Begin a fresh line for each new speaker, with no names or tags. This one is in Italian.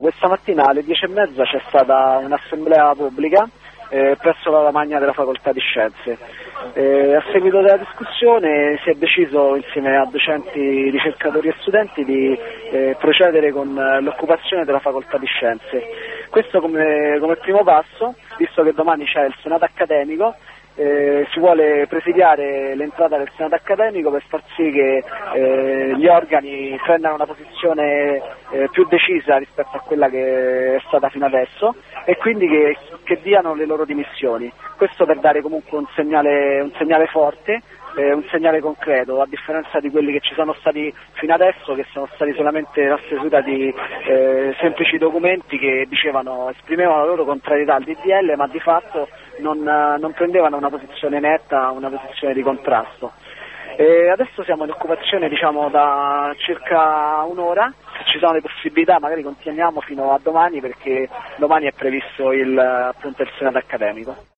Questa mattina alle 10:30 c'è stata un'assemblea pubblica presso la lavagna della Facoltà di Scienze. A seguito della discussione si è deciso insieme a docenti, ricercatori e studenti di procedere con l'occupazione della Facoltà di Scienze. Questo come primo passo, visto che domani c'è il Senato accademico. Si vuole presidiare l'entrata del Senato accademico per far sì che gli organi prendano una posizione più decisa rispetto a quella che è stata fino adesso e quindi che diano le loro dimissioni. Questo per dare comunque un segnale forte, un segnale concreto, a differenza di quelli che ci sono stati fino adesso, che sono stati solamente la stesura di semplici documenti che esprimevano la loro contrarietà al DDL, ma di fatto non prendevano una posizione netta, una posizione di contrasto. Adesso siamo in occupazione da circa un'ora, se ci sono le possibilità magari continuiamo fino a domani, perché domani è previsto il Senato accademico.